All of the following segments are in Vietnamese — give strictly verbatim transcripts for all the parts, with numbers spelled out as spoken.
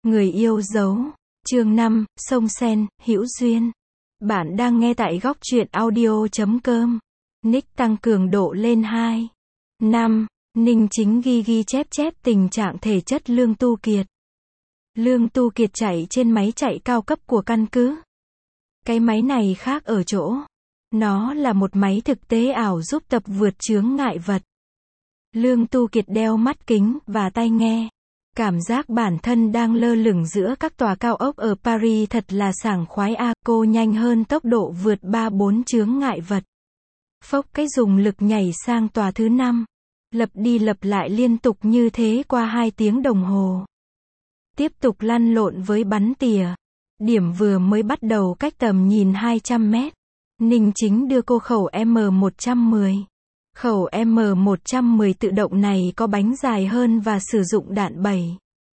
Người yêu dấu. Chương năm, Sông Sen, hữu duyên. Bạn đang nghe tại góc truyện audio chấm com. Nick tăng cường độ lên hai. năm. Ninh Chính ghi ghi chép chép tình trạng thể chất Lương Tu Kiệt. Lương Tu Kiệt chạy trên máy chạy cao cấp của căn cứ. Cái máy này khác ở chỗ. Nó là một máy thực tế ảo giúp tập vượt chướng ngại vật. Lương Tu Kiệt đeo mắt kính và tai nghe. Cảm giác bản thân đang lơ lửng giữa các tòa cao ốc ở Paris thật là sảng khoái a. À, cô nhanh hơn tốc độ vượt ba bốn chướng ngại vật. Phốc cái dùng lực nhảy sang tòa thứ năm. Lặp đi lặp lại liên tục như thế qua hai tiếng đồng hồ. Tiếp tục lăn lộn với bắn tỉa. Điểm vừa mới bắt đầu cách tầm nhìn hai trăm mét. Ninh Chính đưa cô khẩu M một trăm mười. Khẩu M một trăm mười tự động này có bánh dài hơn và sử dụng đạn bảy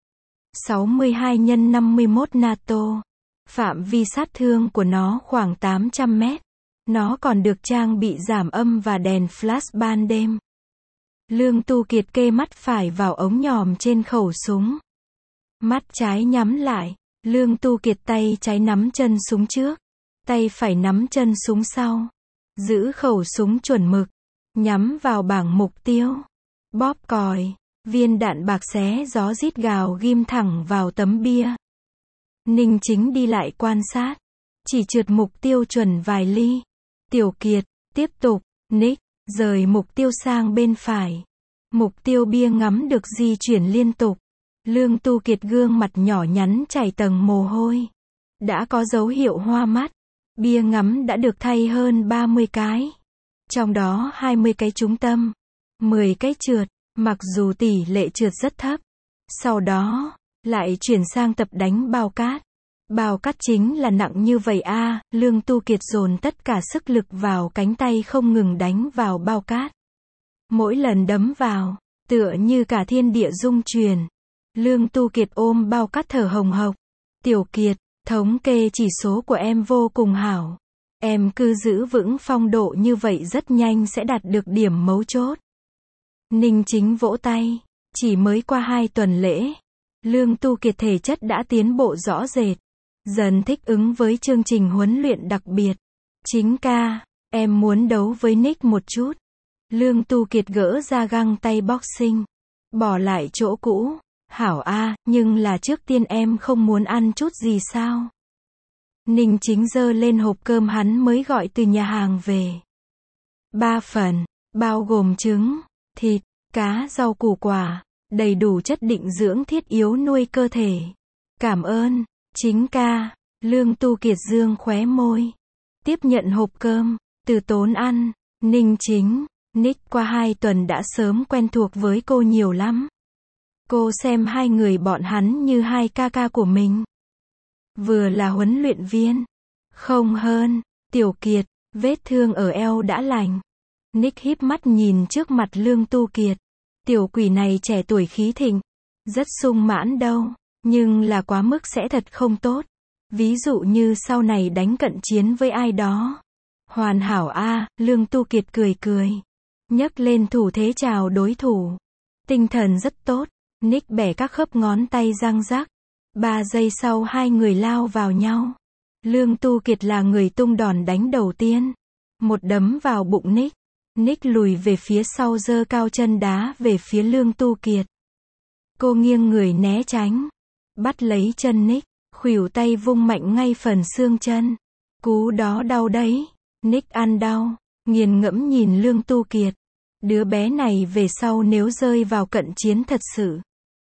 sáu mươi hai nhân năm mươi mốt NATO. Phạm vi sát thương của nó khoảng tám trăm mét. Nó còn được trang bị giảm âm và đèn flash ban đêm. Lương Tu Kiệt kê mắt phải vào ống nhòm trên khẩu súng. Mắt trái nhắm lại. Lương Tu Kiệt tay trái nắm chân súng trước. Tay phải nắm chân súng sau. Giữ khẩu súng chuẩn mực. Nhắm vào bảng mục tiêu. Bóp còi. Viên đạn bạc xé gió rít gào ghim thẳng vào tấm bia. Ninh Chính đi lại quan sát. Chỉ trượt mục tiêu chuẩn vài ly. Tiểu Kiệt, tiếp tục. Nick, rời mục tiêu sang bên phải. Mục tiêu bia ngắm được di chuyển liên tục. Lương Tu Kiệt gương mặt nhỏ nhắn chảy tầng mồ hôi. Đã có dấu hiệu hoa mắt. Bia ngắm đã được thay hơn ba mươi cái. Trong đó hai mươi cái trúng tâm. mười cái trượt. Mặc dù tỷ lệ trượt rất thấp. Sau đó, lại chuyển sang tập đánh bao cát. Bao cát chính là nặng như vậy a. À, Lương Tu Kiệt dồn tất cả sức lực vào cánh tay không ngừng đánh vào bao cát. Mỗi lần đấm vào, tựa như cả thiên địa rung chuyển. Lương Tu Kiệt ôm bao cát thở hồng hộc. Tiểu Kiệt, thống kê chỉ số của em vô cùng hảo. Em cứ giữ vững phong độ như vậy rất nhanh sẽ đạt được điểm mấu chốt. Ninh Chính vỗ tay. Chỉ mới qua hai tuần lễ. Lương Tu Kiệt thể chất đã tiến bộ rõ rệt. Dần thích ứng với chương trình huấn luyện đặc biệt. Chính ca, em muốn đấu với Nick một chút. Lương Tu Kiệt gỡ ra găng tay boxing. Bỏ lại chỗ cũ. Hảo a, nhưng là trước tiên em không muốn ăn chút gì sao? Ninh Chính giơ lên hộp cơm hắn mới gọi từ nhà hàng về. Ba phần, bao gồm trứng, thịt, cá, rau củ quả, đầy đủ chất định dưỡng thiết yếu nuôi cơ thể. Cảm ơn, Chính ca. Lương Tu Kiệt dương khóe môi. Tiếp nhận hộp cơm, từ tốn ăn. Ninh Chính, Nick qua hai tuần đã sớm quen thuộc với cô nhiều lắm. Cô xem hai người bọn hắn như hai ca ca của mình. Vừa là huấn luyện viên. Không hơn. Tiểu Kiệt, vết thương ở eo đã lành. Nick híp mắt nhìn trước mặt Lương Tu Kiệt. Tiểu quỷ này trẻ tuổi khí thịnh. Rất sung mãn đâu. Nhưng là quá mức sẽ thật không tốt. Ví dụ như sau này đánh cận chiến với ai đó. Hoàn hảo a. À, Lương Tu Kiệt cười cười. Nhấc lên thủ thế chào đối thủ. Tinh thần rất tốt. Nick bẻ các khớp ngón tay răng rắc. Ba giây sau hai người lao vào nhau. Lương Tu Kiệt là người tung đòn đánh đầu tiên. Một đấm vào bụng Nick. Nick lùi về phía sau giơ cao chân đá về phía Lương Tu Kiệt. Cô nghiêng người né tránh. Bắt lấy chân Nick. Khuỷu tay vung mạnh ngay phần xương chân. Cú đó đau đấy. Nick ăn đau. Nghiền ngẫm nhìn Lương Tu Kiệt. Đứa bé này về sau nếu rơi vào cận chiến thật sự.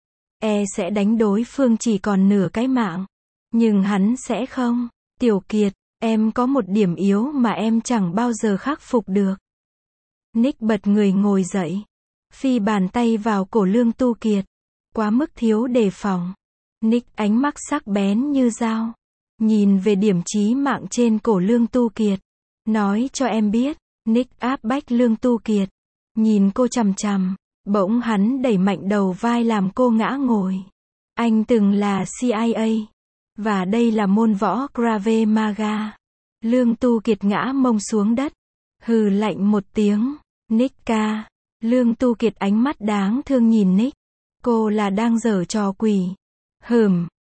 E sẽ đánh đối phương chỉ còn nửa cái mạng. Nhưng hắn sẽ không. Tiểu Kiệt, em có một điểm yếu mà em chẳng bao giờ khắc phục được. Nick bật người ngồi dậy. Phi bàn tay vào cổ Lương Tu Kiệt. Quá mức thiếu đề phòng. Nick ánh mắt sắc bén như dao. Nhìn về điểm chí mạng trên cổ Lương Tu Kiệt. Nói cho em biết. Nick áp bách Lương Tu Kiệt. Nhìn cô chằm chằm. Bỗng hắn đẩy mạnh đầu vai làm cô ngã ngồi. Anh từng là C I A. Và đây là môn võ Krav Maga. Lương Tu Kiệt ngã mông xuống đất. Hừ lạnh một tiếng. Nick ca. Lương Tu Kiệt ánh mắt đáng thương nhìn Nick. Cô là đang giở trò quỷ. Hừm.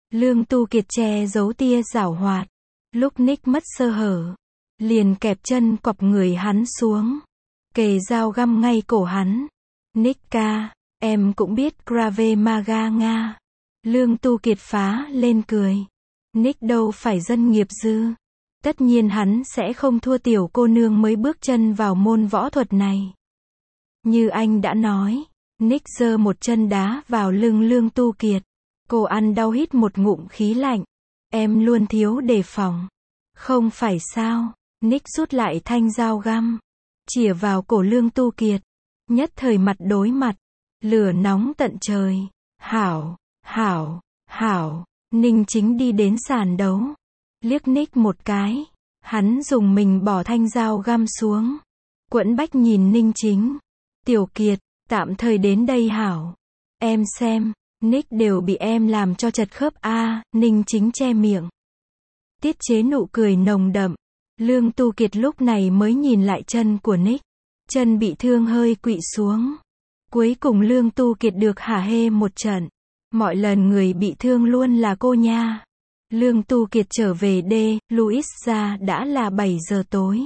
Lương Tu Kiệt che giấu tia giảo hoạt. Lúc Nick mất sơ hở, liền kẹp chân quặp người hắn xuống, kề dao găm ngay cổ hắn. Nick ca, em cũng biết Krav Maga Nga. Lương Tu Kiệt phá lên cười. Nick đâu phải dân nghiệp dư. Tất nhiên hắn sẽ không thua tiểu cô nương mới bước chân vào môn võ thuật này. Như anh đã nói, Nick giơ một chân đá vào lưng Lương Tu Kiệt. Cô ăn đau hít một ngụm khí lạnh. Em luôn thiếu đề phòng. Không phải sao? Nick rút lại thanh dao găm, chĩa vào cổ Lương Tu Kiệt. Nhất thời mặt đối mặt, lửa nóng tận trời. Hảo, hảo, hảo. Ninh Chính đi đến sàn đấu, liếc Nick một cái. Hắn dùng mình bỏ thanh dao găm xuống. Quẫn bách nhìn Ninh Chính. Tiểu Kiệt, tạm thời đến đây hảo. Em xem, Nick đều bị em làm cho chật khớp a. À, Ninh Chính che miệng, tiết chế nụ cười nồng đậm. Lương Tu Kiệt lúc này mới nhìn lại chân của Nick. Chân bị thương hơi quỵ xuống. Cuối cùng Lương Tu Kiệt được hả hê một trận. Mọi lần người bị thương luôn là cô nha. Lương Tu Kiệt trở về đê, Louis ra đã là bảy giờ tối.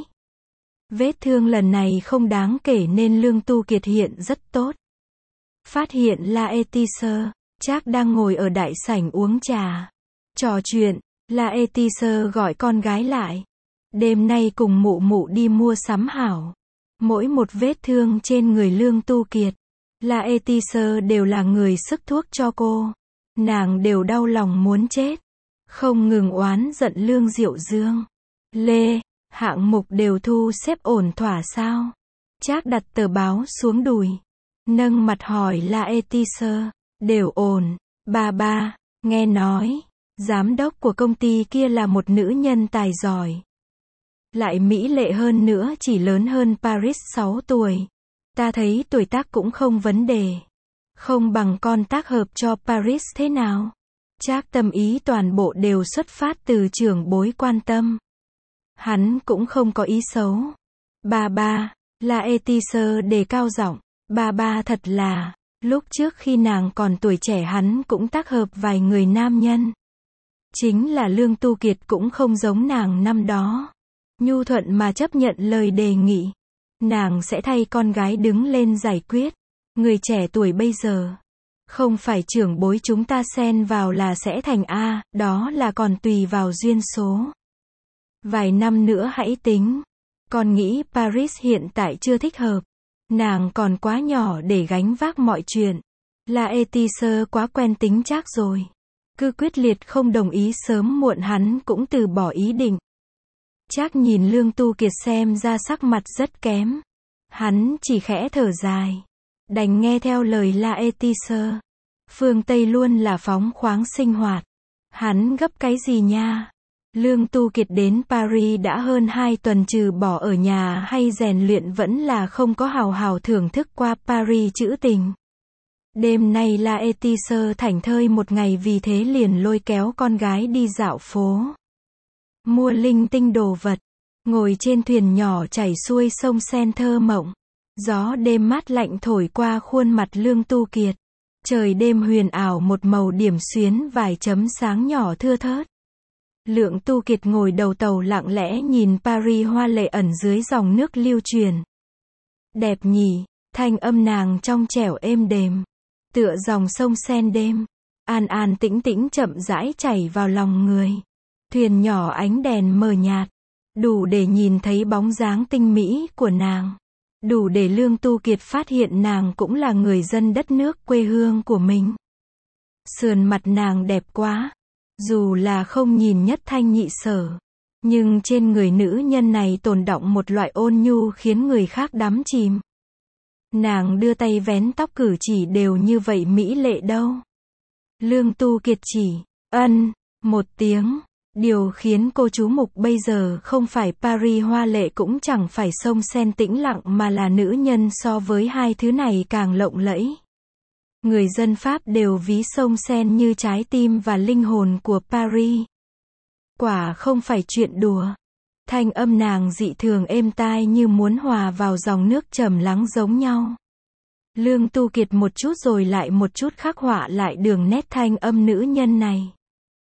Vết thương lần này không đáng kể nên Lương Tu Kiệt hiện rất tốt. Phát hiện Laetitia, Trác đang ngồi ở đại sảnh uống trà, trò chuyện. Laetitia gọi con gái lại. Đêm nay cùng mụ mụ đi mua sắm hảo. Mỗi một vết thương trên người Lương Tu Kiệt, Laetitia đều là người sức thuốc cho cô. Nàng đều đau lòng muốn chết, không ngừng oán giận Lương Diệu Dương. Lê, hạng mục đều thu xếp ổn thỏa sao? Trác đặt tờ báo xuống đùi, nâng mặt hỏi Laetitia. Đều ổn, ba ba. Nghe nói, giám đốc của công ty kia là một nữ nhân tài giỏi. Lại mỹ lệ hơn nữa, chỉ lớn hơn Paris sáu tuổi. Ta thấy tuổi tác cũng không vấn đề. Không bằng con tác hợp cho Paris thế nào? Trác tâm ý toàn bộ đều xuất phát từ trưởng bối quan tâm. Hắn cũng không có ý xấu. Ba ba, Laetitia đề cao giọng. Ba ba thật là, lúc trước khi nàng còn tuổi trẻ hắn cũng tác hợp vài người nam nhân. Chính là Lương Tu Kiệt cũng không giống nàng năm đó. Nhu thuận mà chấp nhận lời đề nghị. Nàng sẽ thay con gái đứng lên giải quyết. Người trẻ tuổi bây giờ, không phải trưởng bối chúng ta xen vào là sẽ thành A, đó là còn tùy vào duyên số. Vài năm nữa hãy tính. Con nghĩ Paris hiện tại chưa thích hợp. Nàng còn quá nhỏ để gánh vác mọi chuyện. Laetitia quá quen tính Trác rồi. Cứ quyết liệt không đồng ý sớm muộn hắn cũng từ bỏ ý định. Trác nhìn Lương Tu Kiệt xem ra sắc mặt rất kém. Hắn chỉ khẽ thở dài, đành nghe theo lời Laetitia. Phương Tây luôn là phóng khoáng sinh hoạt. Hắn gấp cái gì nha? Lương Tu Kiệt đến Paris đã hơn hai tuần, trừ bỏ ở nhà hay rèn luyện vẫn là không có hào hào thưởng thức qua Paris trữ tình. Đêm nay Laetitia thảnh thơi một ngày, vì thế liền lôi kéo con gái đi dạo phố. Mua linh tinh đồ vật. Ngồi trên thuyền nhỏ chảy xuôi sông Sen thơ mộng. Gió đêm mát lạnh thổi qua khuôn mặt Lương Tu Kiệt. Trời đêm huyền ảo một màu điểm xuyến vài chấm sáng nhỏ thưa thớt. Lương Tu Kiệt ngồi đầu tàu lặng lẽ nhìn Paris hoa lệ ẩn dưới dòng nước lưu truyền. Đẹp nhỉ, thanh âm nàng trong trẻo êm đềm. Tựa dòng sông Sen đêm. An an tĩnh tĩnh chậm rãi chảy vào lòng người. Thuyền nhỏ ánh đèn mờ nhạt. Đủ để nhìn thấy bóng dáng tinh mỹ của nàng. Đủ để Lương Tu Kiệt phát hiện nàng cũng là người dân đất nước quê hương của mình. Sườn mặt nàng đẹp quá. Dù là không nhìn nhất thanh nhị sở, nhưng trên người nữ nhân này tồn đọng một loại ôn nhu khiến người khác đắm chìm. Nàng đưa tay vén tóc, cử chỉ đều như vậy mỹ lệ đâu. Lương Tu Kiệt chỉ ân một tiếng. Điều khiến cô chú mục bây giờ không phải Paris hoa lệ cũng chẳng phải sông Sen tĩnh lặng, mà là nữ nhân so với hai thứ này càng lộng lẫy. Người dân Pháp đều ví sông Sen như trái tim và linh hồn của Paris. Quả không phải chuyện đùa. Thanh âm nàng dị thường êm tai như muốn hòa vào dòng nước trầm lắng giống nhau. Lương Tu Kiệt một chút rồi lại một chút khắc họa lại đường nét thanh âm nữ nhân này.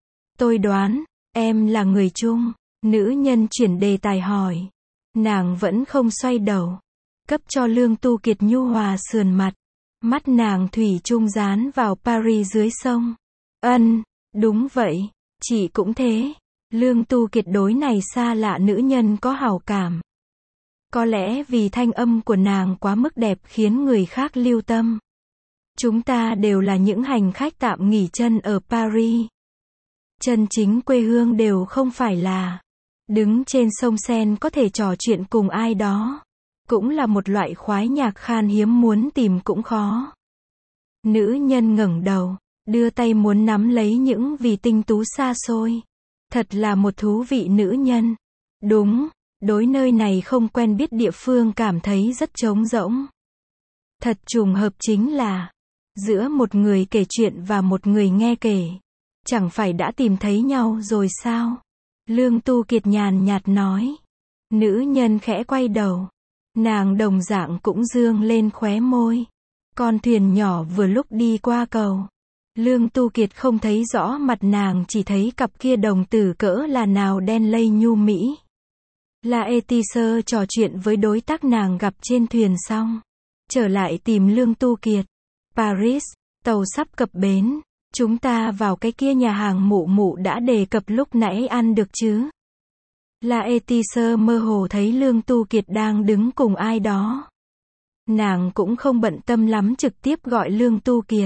Tôi đoán, em là người Trung. Nữ nhân chuyển đề tài hỏi. Nàng vẫn không xoay đầu. Cấp cho Lương Tu Kiệt nhu hòa sườn mặt. Mắt nàng thủy chung dán vào Paris dưới sông. Ân, đúng vậy, chị cũng thế. Lương Tu Kiệt đối này xa lạ nữ nhân có hảo cảm. Có lẽ vì thanh âm của nàng quá mức đẹp khiến người khác lưu tâm. Chúng ta đều là những hành khách tạm nghỉ chân ở Paris. Chân chính quê hương đều không phải là đứng trên sông Seine có thể trò chuyện cùng ai đó. Cũng là một loại khoái nhạc khan hiếm muốn tìm cũng khó. Nữ nhân ngẩng đầu, đưa tay muốn nắm lấy những vì tinh tú xa xôi. Thật là một thú vị nữ nhân. Đúng, đối nơi này không quen biết địa phương cảm thấy rất trống rỗng. Thật trùng hợp chính là giữa một người kể chuyện và một người nghe kể. Chẳng phải đã tìm thấy nhau rồi sao? Lương Tu Kiệt nhàn nhạt nói. Nữ nhân khẽ quay đầu. Nàng đồng dạng cũng dương lên khóe môi. Con thuyền nhỏ vừa lúc đi qua cầu. Lương Tu Kiệt không thấy rõ mặt nàng, chỉ thấy cặp kia đồng tử cỡ là nào đen lây nhu mỹ. La Etiser trò chuyện với đối tác nàng gặp trên thuyền xong. Trở lại tìm Lương Tu Kiệt. Paris, tàu sắp cập bến. Chúng ta vào cái kia nhà hàng mụ mụ đã đề cập lúc nãy ăn được chứ? La Etiser mơ hồ thấy Lương Tu Kiệt đang đứng cùng ai đó. Nàng cũng không bận tâm lắm, trực tiếp gọi Lương Tu Kiệt.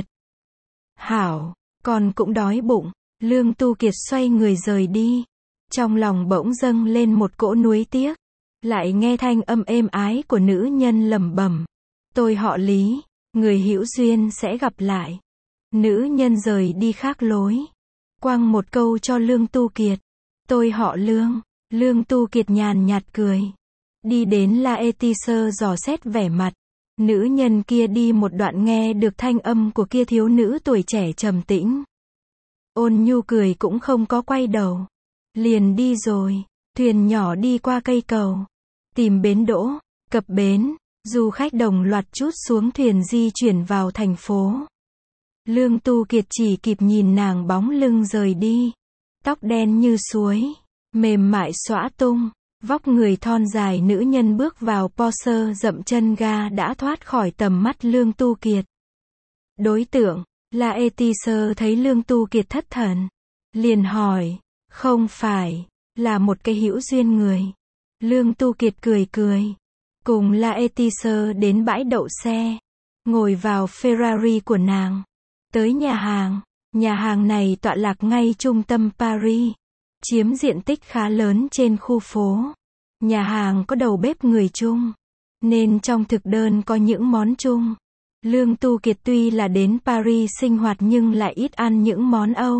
Hảo, con cũng đói bụng. Lương Tu Kiệt xoay người rời đi. Trong lòng bỗng dâng lên một cỗ nuối tiếc. Lại nghe thanh âm êm ái của nữ nhân lẩm bẩm. Tôi họ Lý, người hữu duyên sẽ gặp lại. Nữ nhân rời đi khác lối. Quăng một câu cho Lương Tu Kiệt. Tôi họ Lương. Lương Tu Kiệt nhàn nhạt cười. Đi đến La Etiser dò xét vẻ mặt. Nữ nhân kia đi một đoạn nghe được thanh âm của kia thiếu nữ tuổi trẻ trầm tĩnh. Ôn nhu cười cũng không có quay đầu. Liền đi rồi. Thuyền nhỏ đi qua cây cầu. Tìm bến đỗ. Cập bến. Du khách đồng loạt trút xuống thuyền di chuyển vào thành phố. Lương Tu Kiệt chỉ kịp nhìn nàng bóng lưng rời đi. Tóc đen như suối. Mềm mại xõa tung. Vóc người thon dài nữ nhân bước vào Porsche dậm chân ga đã thoát khỏi tầm mắt Lương Tu Kiệt. Đối tượng, La Etiser thấy Lương Tu Kiệt thất thần. Liền hỏi, không phải, là một cái hữu duyên người. Lương Tu Kiệt cười cười. Cùng La Etiser đến bãi đậu xe. Ngồi vào Ferrari của nàng. Tới nhà hàng. Nhà hàng này tọa lạc ngay trung tâm Paris. Chiếm diện tích khá lớn trên khu phố. Nhà hàng có đầu bếp người Trung. Nên trong thực đơn có những món Trung. Lương Tu Kiệt tuy là đến Paris sinh hoạt nhưng lại ít ăn những món Âu.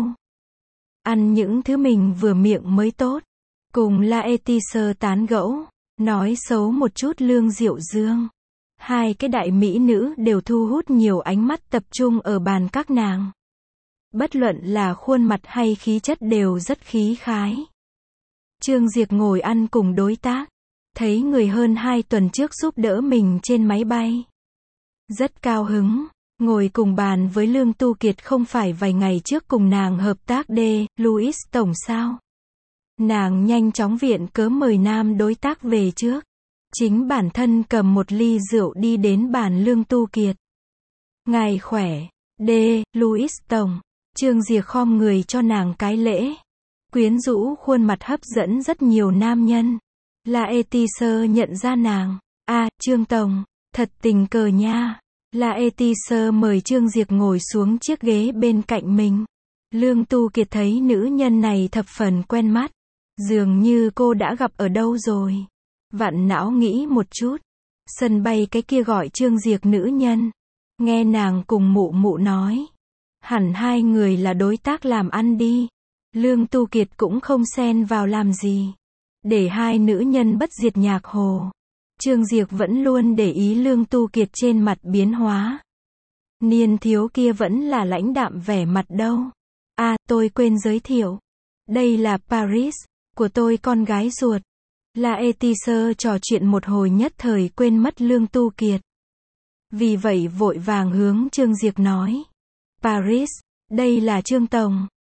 Ăn những thứ mình vừa miệng mới tốt. Cùng La Etiser tán gẫu. Nói xấu một chút Lương Diệu Dương. Hai cái đại mỹ nữ đều thu hút nhiều ánh mắt tập trung ở bàn các nàng. Bất luận là khuôn mặt hay khí chất đều rất khí khái. Trương Diệp ngồi ăn cùng đối tác. Thấy người hơn hai tuần trước giúp đỡ mình trên máy bay. Rất cao hứng. Ngồi cùng bàn với Lương Tu Kiệt không phải vài ngày trước cùng nàng hợp tác đê, Louis Tổng sao? Nàng nhanh chóng viện cớ mời nam đối tác về trước. Chính bản thân cầm một ly rượu đi đến bàn Lương Tu Kiệt. Ngài khỏe, đê, Louis Tổng. Trương Diệp khom người cho nàng cái lễ. Quyến rũ khuôn mặt hấp dẫn rất nhiều nam nhân. La Etiser nhận ra nàng. À, Trương Tổng, thật tình cờ nha. La Etiser mời Trương Diệp ngồi xuống chiếc ghế bên cạnh mình. Lương Tu Kiệt thấy nữ nhân này thập phần quen mắt. Dường như cô đã gặp ở đâu rồi. Vặn não nghĩ một chút. Sân bay cái kia gọi Trương Diệp nữ nhân. Nghe nàng cùng mụ mụ nói. Hẳn hai người là đối tác làm ăn đi. Lương Tu Kiệt cũng không xen vào làm gì. Để hai nữ nhân bất diệt nhạc hồ. Trương Diệp vẫn luôn để ý Lương Tu Kiệt trên mặt biến hóa. Niên thiếu kia vẫn là lãnh đạm vẻ mặt đâu. À, tôi quên giới thiệu. Đây là Paris, của tôi con gái ruột. La Etiser trò chuyện một hồi nhất thời quên mất Lương Tu Kiệt. Vì vậy vội vàng hướng Trương Diệp nói. Paris, đây là Trương Tổng.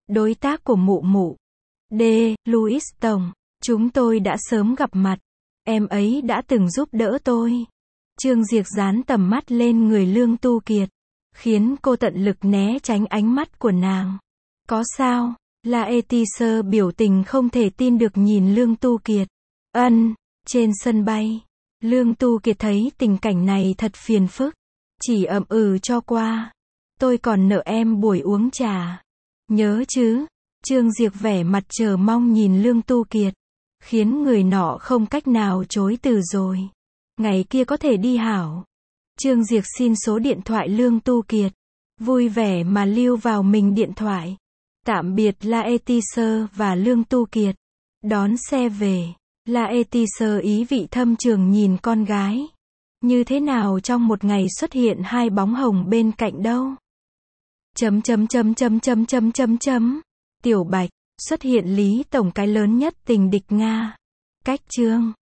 đối tác của mụ mụ. D. Louis Tổng. Chúng tôi đã sớm gặp mặt. Em ấy đã từng giúp đỡ tôi. Trương Diệc dán tầm mắt lên người Lương Tu Kiệt, khiến cô tận lực né tránh ánh mắt của nàng. Có sao? Laetitia biểu tình không thể tin được nhìn Lương Tu Kiệt. Ân. Trên sân bay, Lương Tu Kiệt thấy tình cảnh này thật phiền phức, chỉ ậm ừ cho qua. Tôi còn nợ em buổi uống trà. Nhớ chứ? Trương Diệc vẻ mặt chờ mong nhìn Lương Tu Kiệt, khiến người nọ không cách nào chối từ rồi. Ngày kia có thể đi hảo. Trương Diệc xin số điện thoại Lương Tu Kiệt, vui vẻ mà lưu vào mình điện thoại. Tạm biệt Laetitia và Lương Tu Kiệt. Đón xe về, Laetitia ý vị thâm trường nhìn con gái. Như thế nào trong một ngày xuất hiện hai bóng hồng bên cạnh đâu? Chấm chấm chấm chấm chấm chấm chấm chấm. Tiểu Bạch, xuất hiện Lý Tổng cái lớn nhất tình địch Nga. Cách chương